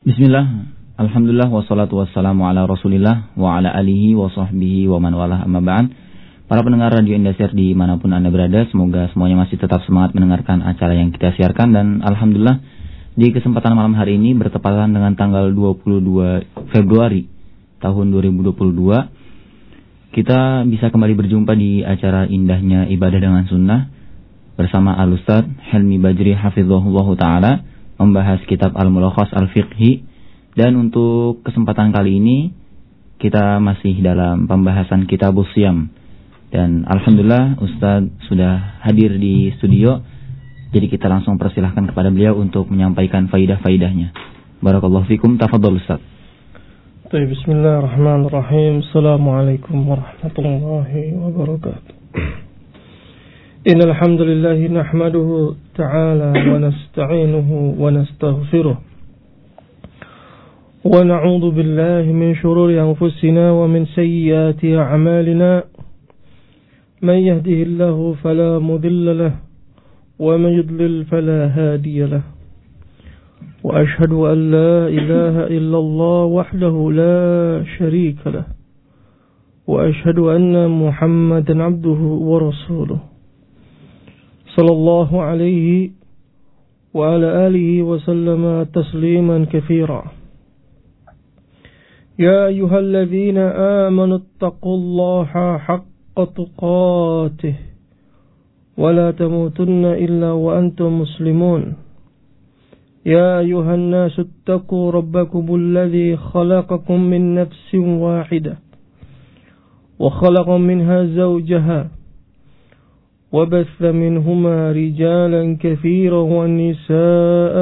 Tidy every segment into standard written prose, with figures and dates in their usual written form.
Bismillah, alhamdulillah, wassalatu wassalamu ala rasulillah wa ala alihi wa sahbihi wa man walah amma ba'd. Para pendengar Radio Indosiar dimanapun Anda berada, semoga semuanya masih tetap semangat mendengarkan acara yang kita siarkan. Dan alhamdulillah, di kesempatan malam hari ini bertepatan dengan tanggal 22 Februari tahun 2022, kita bisa kembali berjumpa di acara Indahnya Ibadah dengan Sunnah bersama Al-Ustaz Helmi Bajri Hafizahullah Ta'ala, membahas kitab Al-Mulakhas Al-Fiqhi. Dan untuk kesempatan kali ini kita masih dalam pembahasan kitab Siyam. Dan alhamdulillah Ustaz sudah hadir di studio, jadi kita langsung persilahkan kepada beliau untuk menyampaikan faidah-faidahnya. Barakallahu fikum, tafadhol Ustaz. Bismillahirrahmanirrahim. Assalamualaikum warahmatullahi wabarakatuh. Innal hamdalillah nahmaduhu ta'ala wa nasta'inuhu wa nastaghfiruh wa na'udzu billahi min shururi anfusina wa min sayyiati a'malina. Man yahdihillahu fala mudilla lahu wa man yudlil fala hadiya lahu. Wa ashhadu an la ilaha illallah wahdahu la sharika lahu wa ashhadu anna Muhammadan 'abduhu wa rasuluh. Sallallahu alaihi wa ala alihi wa sallama tasliman katsira. Ya ayyuhalladzina amanu taqullaha haqqa tuqatih wa la tamutunna illa wa antum muslimun. Ya ayyuhan nasu ittaqu rabbakumul ladzi khalaqakum min nafsin wahidah wa khalaqa minha zawjaha وبث منهما رجالا كثيرا والنساء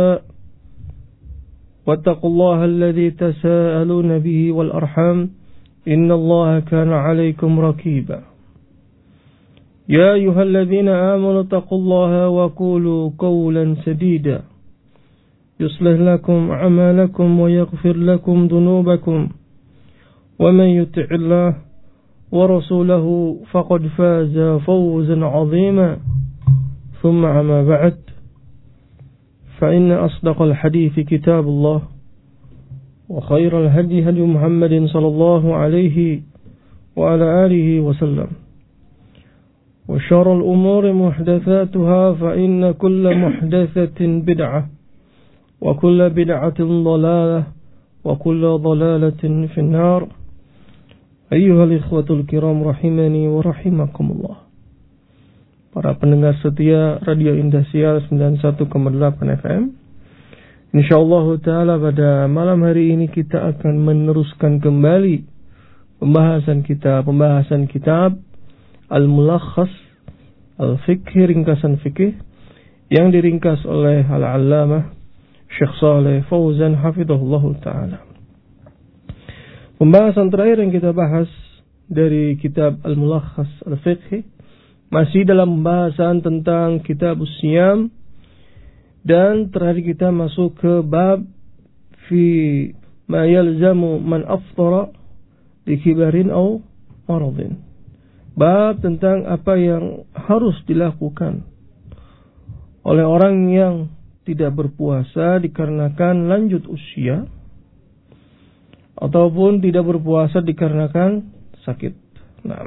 واتقوا الله الذي تساءلون به والأرحام إن الله كان عليكم رقيبا. يا أيها الذين آمنوا اتقوا الله وقولوا قولا سديدا يصلح لكم أعمالكم ويغفر لكم ذنوبكم ومن يطع الله ورسوله فقد فاز فوزا عظيما. ثم أما بعد، فإن أصدق الحديث كتاب الله وخير الهدي هدي محمد صلى الله عليه وعلى آله وسلم وشر الأمور محدثاتها فإن كل محدثة بدعة وكل بدعة ضلالة وكل ضلالة في النار. Ayyuhal ikhwatul kiram rahimani wa rahimakumullah. Para pendengar setia Radio Indosiar 91,8 FM. Insyaallah ta'ala pada malam hari ini kita akan meneruskan kembali pembahasan kitab Al-Mulakhas Al-Fiqhi, ringkasan fikih yang diringkas oleh Al-Allamah Syekh Shalih Fauzan hafizahullah ta'ala. Pembahasan terakhir yang kita bahas dari kitab Al-Mulakhas Al-Fiqhi masih dalam pembahasan tentang kitab Siyam, dan terakhir kita masuk ke bab fi ma yalzamu man aftara li kibarin aw maradin. Bab tentang apa yang harus dilakukan oleh orang yang tidak berpuasa dikarenakan lanjut usia ataupun tidak berpuasa dikarenakan sakit. Nah,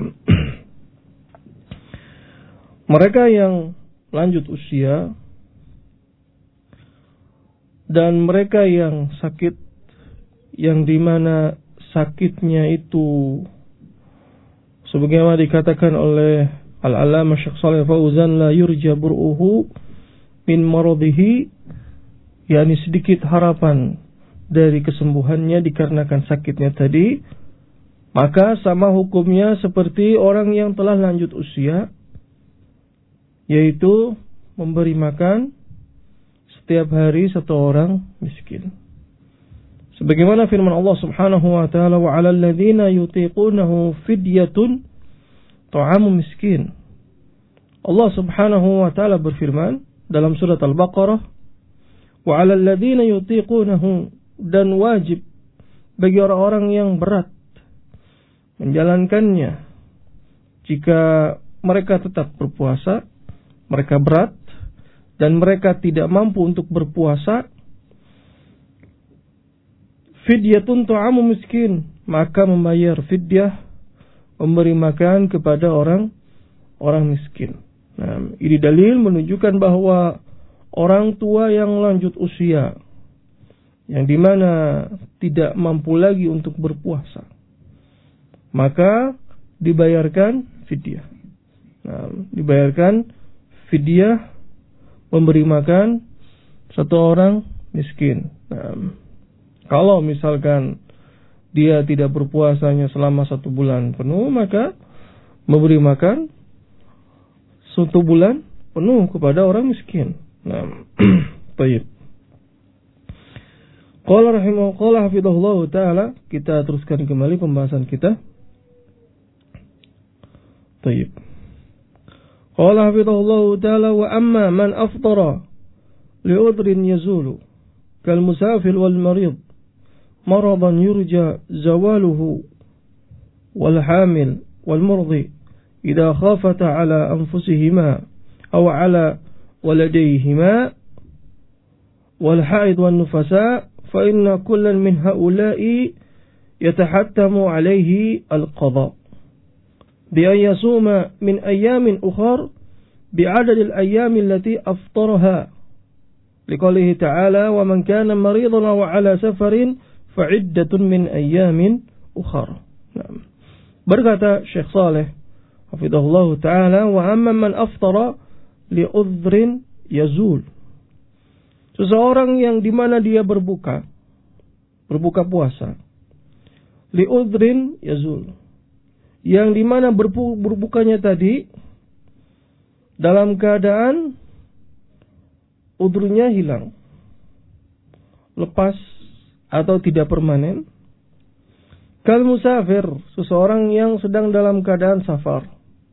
mereka yang lanjut usia dan mereka yang sakit, yang dimana sakitnya itu sebagaimana dikatakan oleh Al-Allamah Syekh Shalih Fauzan, la yurja bur'uhu min maradihi, yakni sedikit harapan dari kesembuhannya dikarenakan sakitnya tadi, maka sama hukumnya seperti orang yang telah lanjut usia, yaitu memberi makan setiap hari satu orang miskin. Sebagaimana firman Allah Subhanahu wa taala, wa 'alal ladzina yutiqunahu fidyatun ta'amu miskin. Allah Subhanahu wa taala berfirman dalam surat Al-Baqarah, wa 'alal ladzina yutiqunahu, dan wajib bagi orang-orang yang berat menjalankannya. Jika mereka tetap berpuasa, mereka berat dan mereka tidak mampu untuk berpuasa, fidyatun ta'amu miskin, maka membayar fidyah, memberi makan kepada orang miskin. Nah, ini dalil menunjukkan bahwa orang tua yang lanjut usia, yang dimana tidak mampu lagi untuk berpuasa, maka dibayarkan fidyah. Nah, dibayarkan fidyah memberi makan satu orang miskin. Nah, kalau misalkan dia tidak berpuasanya selama 1 bulan penuh, maka memberi makan 1 bulan penuh kepada orang miskin. Nah, baik. Qala rahimahullah hafizahullah ta'ala, kita teruskan kembali pembahasan kita. Baik. Qala hafizahullah ta'ala, wa amma man aftara li'udrin yazulu kal musafir wal marid maradan yurja zawaluhu wal hamil wal murdi idza khafata ala anfusihima aw ala waladayhima wal haid wan nufasa fa inna kullan min haula'i yatahattamu alayhi al qada bi an yasuma min ayamin ukhar bi adad al ayam allati aftaraha liqaulihi ta'ala wa man kana maridan aw ala safarin fa iddatun min ayamin ukhar. Berkata Syekh Saleh hafizahullah ta'ala, wa amma man aftara li udhrin yazul, seseorang yang dimana dia berbuka puasa, li udhrin yazul, yang dimana berbukanya tadi dalam keadaan udhurnya hilang, lepas atau tidak permanen. Kal musafir, seseorang yang sedang dalam keadaan safar.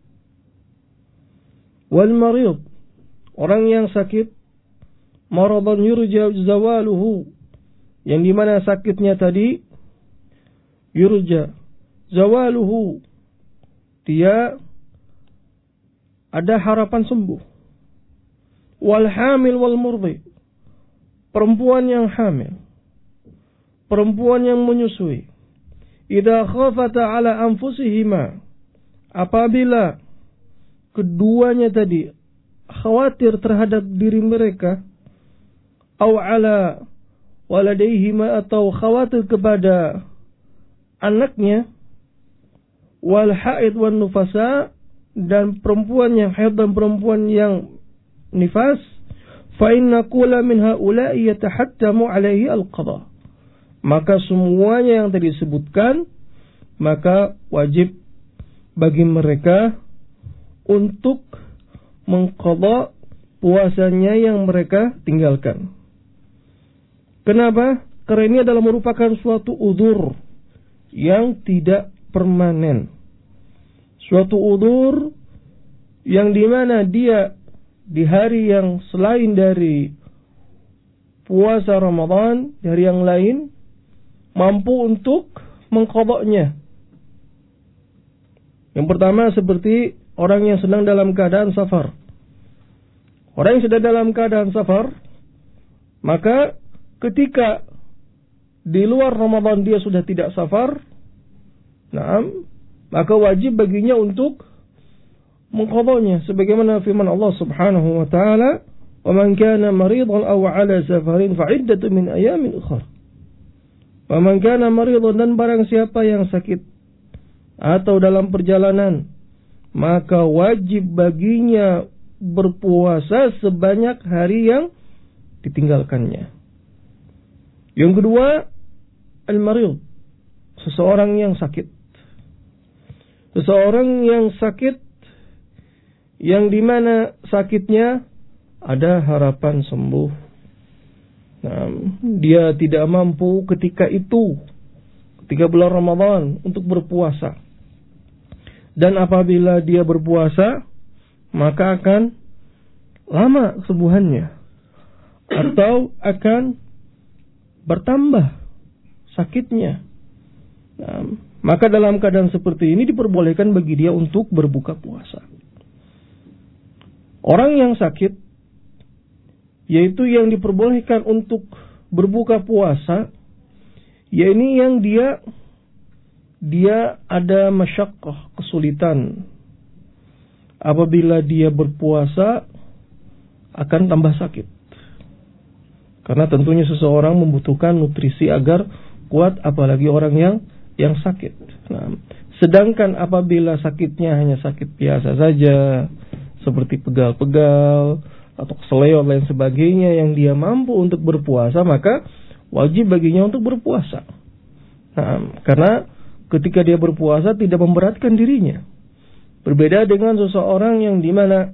Wal marid, orang yang sakit. Maradan yurja zawaluhu, yang dimana sakitnya tadi yurja zawaluhu, dia ada harapan sembuh. Wal hamil wal murdi, perempuan yang hamil, perempuan yang menyusui. Idza khafata ala anfusihima, apabila keduanya tadi khawatir terhadap diri mereka, aw ala waladayhima, atau khawatir kepada anaknya, wal haid wan nufasa, dan perempuan yang haid dan perempuan yang nifas, fa inna kulla min haula'i yatahattamu alaihi al-qada, maka semuanya yang tadi disebutkan, maka wajib bagi mereka untuk mengqadha puasanya yang mereka tinggalkan. Kenapa? Karena ini adalah merupakan suatu udzur yang tidak permanen. Suatu udzur yang dimana dia di hari yang selain dari puasa Ramadan, di hari yang lain, mampu untuk mengqadhanya. Yang pertama seperti orang yang sedang dalam keadaan safar. Orang yang sedang dalam keadaan safar, maka ketika di luar Ramadan dia sudah tidak safar, maka wajib baginya untuk mengqadhanya, sebagaimana firman Allah Subhanahu wa taala, "Wa man kana maridan aw 'ala safarin fa 'iddatun min ayamin ukhra." Wa man kana maridan, dan barang siapa yang sakit atau dalam perjalanan, maka wajib baginya berpuasa sebanyak hari yang ditinggalkannya. Yang kedua, al-marid, seseorang yang sakit. Seseorang yang sakit, yang dimana sakitnya ada harapan sembuh. Dia tidak mampu ketika bulan Ramadan untuk berpuasa. Dan apabila dia berpuasa, maka akan lama kesembuhannya, atau akan bertambah sakitnya. Maka dalam keadaan seperti ini diperbolehkan bagi dia untuk berbuka puasa. Orang yang sakit, yaitu yang diperbolehkan untuk berbuka puasa, Ya ini yang dia ada masyaqqah, kesulitan. Apabila dia berpuasa akan tambah sakit. Karena tentunya seseorang membutuhkan nutrisi agar kuat, apalagi orang yang sakit. Nah, sedangkan apabila sakitnya hanya sakit biasa saja, seperti pegal-pegal atau keseleo lain sebagainya, yang dia mampu untuk berpuasa, maka wajib baginya untuk berpuasa. Nah, karena ketika dia berpuasa tidak memberatkan dirinya. Berbeda dengan seseorang yang dimana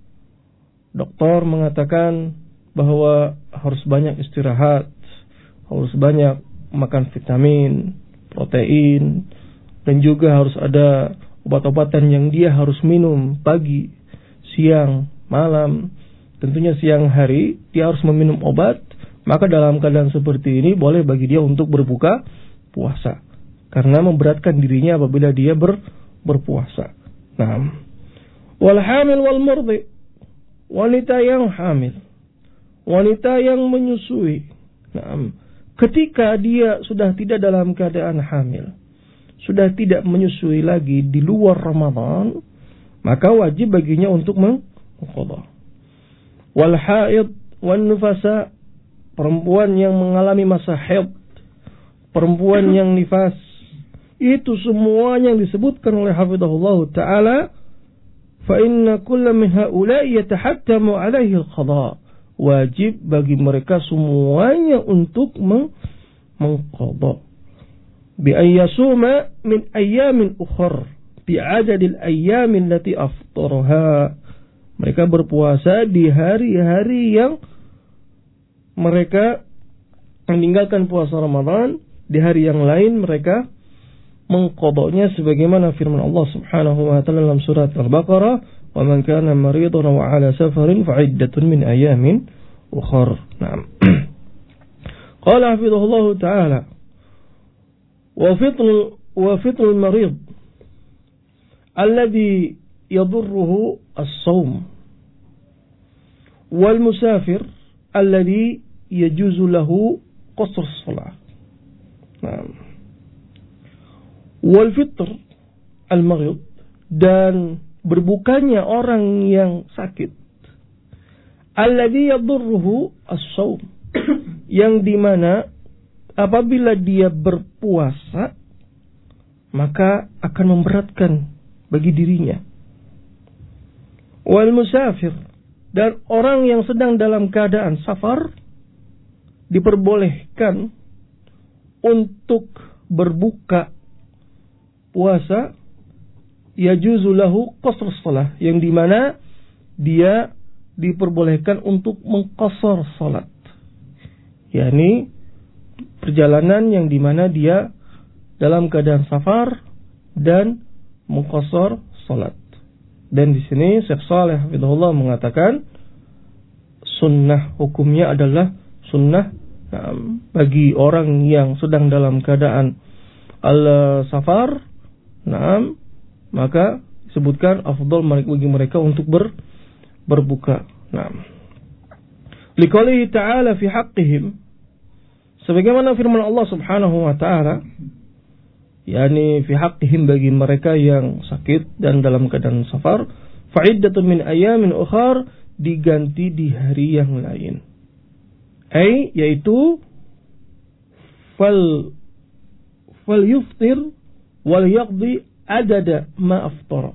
dokter mengatakan bahwa harus banyak istirahat, harus banyak makan vitamin, protein, dan juga harus ada obat-obatan yang dia harus minum pagi, siang, malam. Tentunya siang hari dia harus meminum obat. Maka dalam keadaan seperti ini boleh bagi dia untuk berbuka puasa, karena memberatkan dirinya apabila dia berpuasa. Nah, wal hamil wal murdi, wanita yang hamil, wanita yang menyusui. Nah, ketika dia sudah tidak dalam keadaan hamil, sudah tidak menyusui lagi di luar Ramadan, maka wajib baginya untuk mengqadha. Wal haid wan nufasa, perempuan yang mengalami masa haid, perempuan yang nifas, itu semuanya yang disebutkan oleh hafizahullah ta'ala, fa inna kulla min ha'ula'i yatahattamu alaihi al-qadha. Wajib bagi mereka semuanya untuk mengqadha. Bi ayyasuma min ayyamin ukhar bi adadil ayyamin lati aftaraha. Mereka berpuasa di hari-hari yang mereka meninggalkan puasa Ramadan, di hari yang lain mereka mengqadanya sebagaimana firman Allah Subhanahu wa taala dalam surat Al-Baqarah, "Wa man kana maridan wa 'ala safarin fa 'iddatun min ayamin ukhar." Naam. Qala hafizahullah ta'ala, wa fitr al-marid alladhi yadurruhu as-sawm wal musafir alladhi yajuzu lahu qasr as-salah. Naam. Wal fitr al-marid, dan berbukanya orang yang sakit, alladhi yadurruhu as-sawm, yang dimana apabila dia berpuasa maka akan memberatkan bagi dirinya. Wal musafir, dan orang yang sedang dalam keadaan safar diperbolehkan untuk berbuka puasa, yajuzu lahu qasr shalah, yang dimana dia diperbolehkan untuk mengqasar salat, yakni perjalanan yang dimana dia dalam keadaan safar dan mengqasar salat. Dan di sini Syekh Shalih hafizahullah mengatakan sunnah hukumnya adalah sunnah bagi orang yang sedang dalam keadaan al-safar. Naam, maka disebutkan afdal bagi mereka untuk berbuka. Naam. Liqaulihi ta'ala fi haqqihim, sebagaimana firman Allah Subhanahu wa ta'ala, yakni fi haqqihim, bagi mereka yang sakit dan dalam keadaan safar, fa'iddatun min ayamin ukhar, diganti di hari yang lain. Yaitu fal yuftir wal yaqdi adada ma aftara.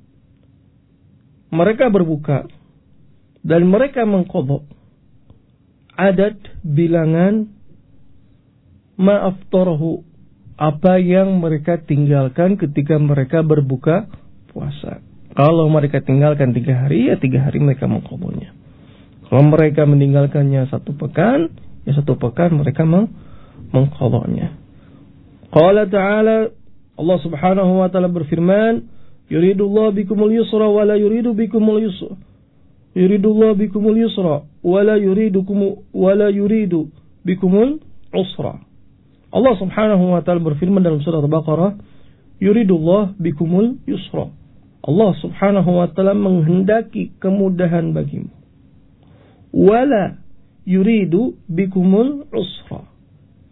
Mereka berbuka dan mereka mengqadha adad bilangan ma aftarahu, apa yang mereka tinggalkan ketika mereka berbuka puasa. Kalau mereka tinggalkan 3 hari, ya 3 hari mereka mengqadhanya. Kalau mereka meninggalkannya 1 pekan, ya 1 pekan mereka mengqadhanya. Qala ta'ala, Allah Subhanahu wa ta'ala berfirman, yuridullahu bikumul yusra wa la yuridu bikumul yusra. Yuridullahu bikumul yusra wa la yuridu bikumul usra. Allah Subhanahu wa ta'ala berfirman dalam surah Al-Baqarah, yuridullahu bikumul yusra. Allah Subhanahu wa ta'ala menghendaki kemudahan bagimu. Wa la yuridu bikumul usra,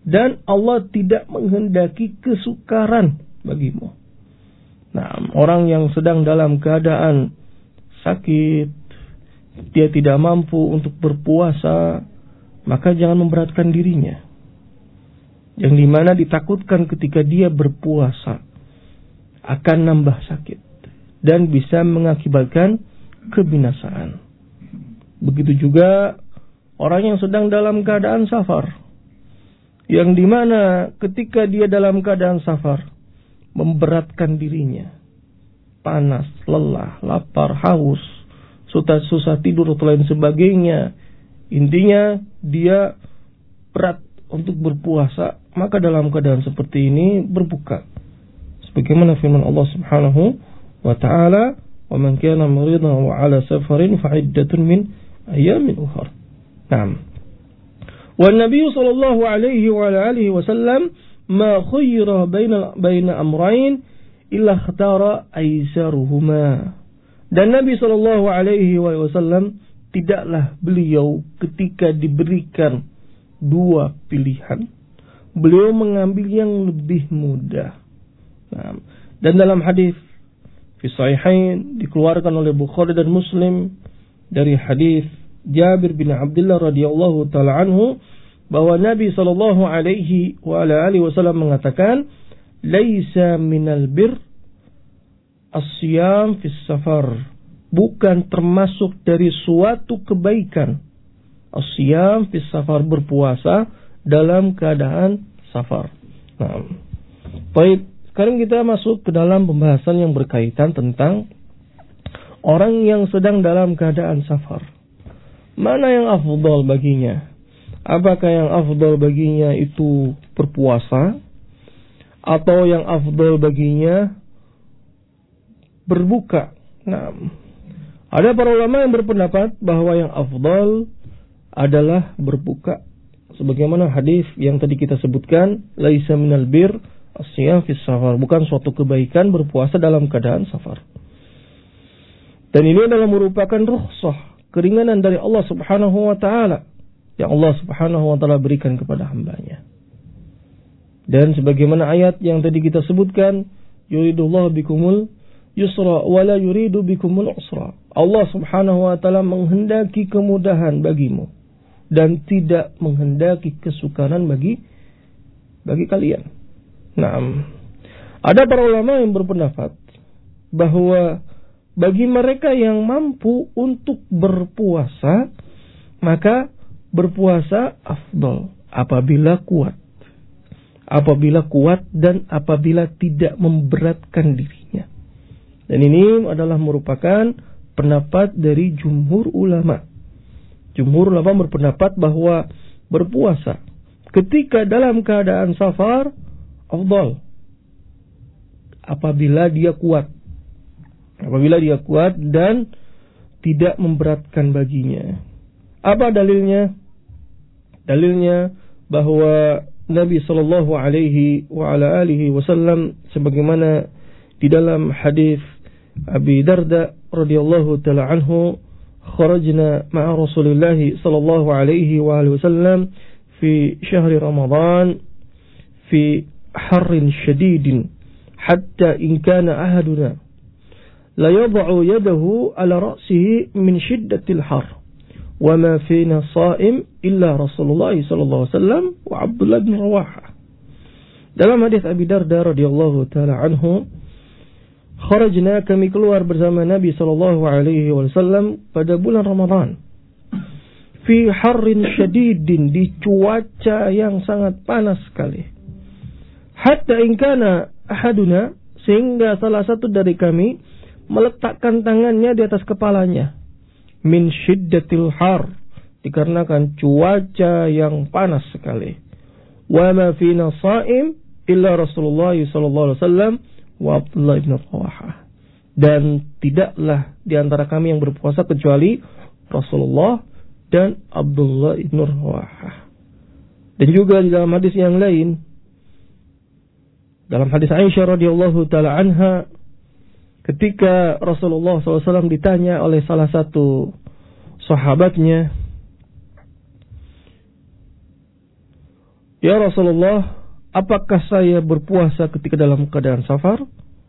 dan Allah tidak menghendaki kesukaran bagimu. Nah, orang yang sedang dalam keadaan sakit, dia tidak mampu untuk berpuasa, maka jangan memberatkan dirinya. Yang dimana ditakutkan ketika dia berpuasa akan nambah sakit dan bisa mengakibatkan kebinasaan. Begitu juga orang yang sedang dalam keadaan safar, yang dimana ketika dia dalam keadaan safar memberatkan dirinya, panas, lelah, lapar, haus, susah tidur atau lain sebagainya, intinya dia berat untuk berpuasa, maka dalam keadaan seperti ini berbuka. Sebagaimana firman Allah Subhanahu wa ta'ala, "Wa man kana maridan wa 'ala safarin fa 'iddatun min ayyamin ukhra." Naam. Wa Nabi sallallahu alaihi wa alihi wasallam ma khayyara baina amrayn illa ikhtara aisaruhuma. Dan Nabi sallallahu alaihi wasallam tidaklah beliau ketika diberikan dua pilihan, beliau mengambil yang lebih mudah. Nah, dan dalam hadis fi sahihain dikeluarkan oleh Bukhari dan Muslim dari hadis Jabir bin Abdullah radhiyallahu taala anhu bahwa Nabi sallallahu alaihi wa alihi wasallam mengatakan, "Laisa minal bir as-siyam fi safar." Bukan termasuk dari suatu kebaikan as-siyam fi safar, berpuasa dalam keadaan safar. Nah, baik, sekarang kita masuk ke dalam pembahasan yang berkaitan tentang orang yang sedang dalam keadaan safar. Mana yang afdal baginya? Apakah yang afdal baginya itu berpuasa, atau yang afdal baginya berbuka? Nah, ada para ulama yang berpendapat bahwa yang afdal adalah berbuka, sebagaimana hadis yang tadi kita sebutkan, laisa minal bir as-siyam fi safar, bukan suatu kebaikan berpuasa dalam keadaan safar. Dan ini adalah merupakan rukhsah, keringanan dari Allah Subhanahu wa taala yang Allah Subhanahu wa taala berikan kepada hambanya. Dan sebagaimana ayat yang tadi kita sebutkan, yuridullahu bikumul yusra wa la yuridu bikumul usra. Allah Subhanahu wa taala menghendaki kemudahan bagimu dan tidak menghendaki kesukaran bagi kalian. Naam. Ada para ulama yang berpendapat bahwa bagi mereka yang mampu untuk berpuasa, maka berpuasa afdal apabila kuat. Apabila kuat dan apabila tidak memberatkan dirinya. Dan ini adalah merupakan pendapat dari jumhur ulama. Jumhur ulama berpendapat bahwa berpuasa ketika dalam keadaan safar afdal apabila dia kuat. Apabila dia kuat dan tidak memberatkan baginya. Apa dalilnya? Dalilnya bahwa Nabi sallallahu alaihi wa ala alihi wasallam sebagaimana di dalam hadis Abi Darda radhiyallahu taala anhu, kharajna ma'a Rasulillah sallallahu alaihi wa alihi wasallam fi syahri Ramadan fi harrin shadidin hatta in kana ahaduna la yad'u yadahu ala ra'sihi min shiddatil har wa ma fina sha'im illa Rasulullah sallallahu alaihi wasallam wa Abdullah bin Rawaha. Dalam hadis Abi Darda radhiyallahu taala anhu, kharajna, kami keluar bersama Nabi sallallahu alaihi wasallam pada bulan Ramadan fi harrin syadidin, di cuaca yang sangat panas sekali, hatta in kana ahaduna, sehingga salah satu dari kami meletakkan tangannya di atas kepalanya, min syiddatil har, dikarenakan cuaca yang panas sekali, wa ma fina sha'im illa Rasulullah sallallahu alaihi wasallam wa Abdullah bin Rawaha, dan tidaklah di antara kami yang berpuasa kecuali Rasulullah dan Abdullah bin Rawaha. Dan juga di dalam hadis yang lain, dalam hadis Aisyah radhiyallahu taala anha, ketika Rasulullah SAW ditanya oleh salah satu sahabatnya, "Ya Rasulullah, apakah saya berpuasa ketika dalam keadaan safar?"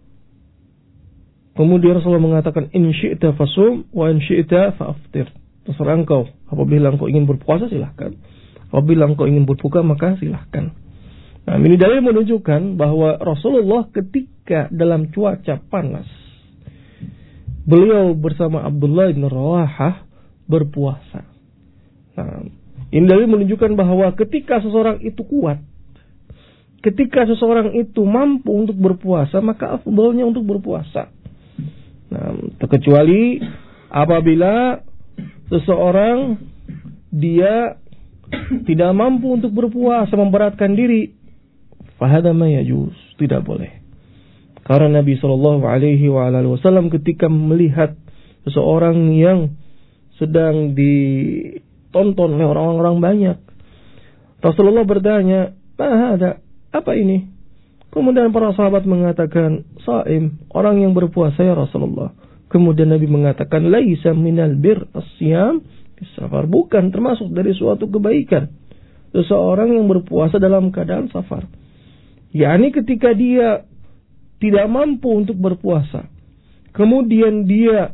Kemudian Rasulullah mengatakan, "In syi'ta fasum wa in syi'ta fa'aftir." Terserah engkau. Apabila engkau ingin berpuasa, silahkan. Apabila engkau ingin berbuka, maka silahkan. Nah, ini dalil menunjukkan bahwa Rasulullah ketika dalam cuaca panas, beliau bersama Abdullah bin Rawahah berpuasa. Nah, ini dalil menunjukkan bahwa ketika seseorang itu kuat, ketika seseorang itu mampu untuk berpuasa, maka afdalnya untuk berpuasa. Nah, terkecuali apabila seseorang dia tidak mampu untuk berpuasa, memberatkan diri, fahada ma yajuz, tidak boleh. Karena Nabi sallallahu alaihi wasallam ketika melihat seseorang yang sedang ditonton oleh orang-orang banyak, Rasulullah bertanya, "Ma hada? Apa ini?" Kemudian para sahabat mengatakan, "Shaim, orang yang berpuasa ya Rasulullah." Kemudian Nabi mengatakan, "Laisa minal bir as-siyam bis-safar." Bukan termasuk dari suatu kebaikan seseorang yang berpuasa dalam keadaan safar. yakni ketika dia tidak mampu untuk berpuasa, kemudian dia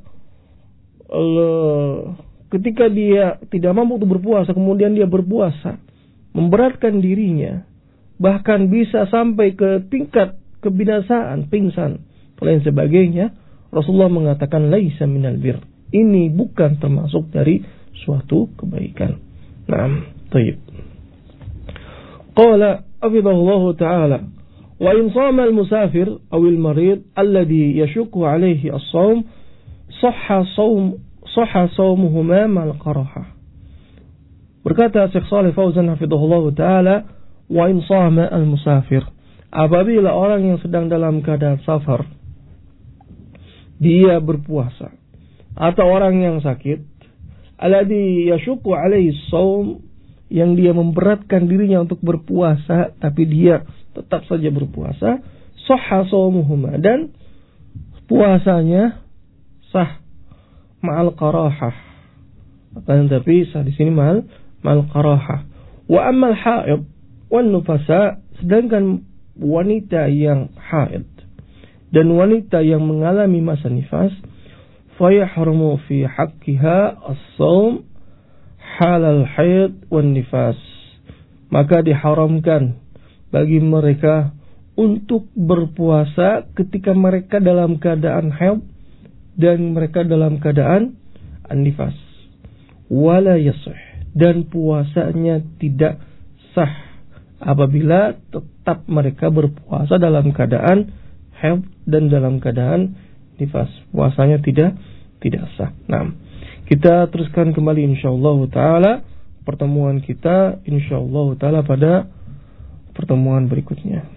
ketika dia tidak mampu untuk berpuasa, kemudian dia berpuasa, memberatkan dirinya, bahkan bisa sampai ke tingkat kebinasaan, pingsan, lain sebagainya, Rasulullah mengatakan laisa minal bir. Ini bukan termasuk dari suatu kebaikan. Naam, tayyib. Qala afidahullahu ta'ala, wa in sama al-musafir aw al-marid alladhi yashukku alayhi as-sawm sahha sawmuhuma ma'al qarahah. Berkata Syekh Shalih Fauzan hafidhahullahu ta'ala, wa in sama al-musafir, apabila orang yang sedang dalam keadaan safar dia berpuasa, atau orang yang sakit, alladhi yashukku alaihi as-sawm, yang dia memberatkan dirinya untuk berpuasa tapi dia tetap saja berpuasa, sahha shawmuhuma, dan puasanya sah ma'al qarahah, akan tapi sah di sini ma'al qarahah. Wa ammal haid wan nufasa, sedangkan wanita yang haid dan wanita yang mengalami masa nifas, fayahrumu fi haqqiha as-shawm halal haid wan nifas, maka diharamkan bagi mereka untuk berpuasa ketika mereka dalam keadaan haid dan mereka dalam keadaan an-nifas. Wala yasih, dan puasanya tidak sah apabila tetap mereka berpuasa dalam keadaan haid dan dalam keadaan nifas. Puasanya tidak sah. Nah, kita teruskan kembali insyaallah taala pertemuan kita insyaallah taala pada pertemuan berikutnya.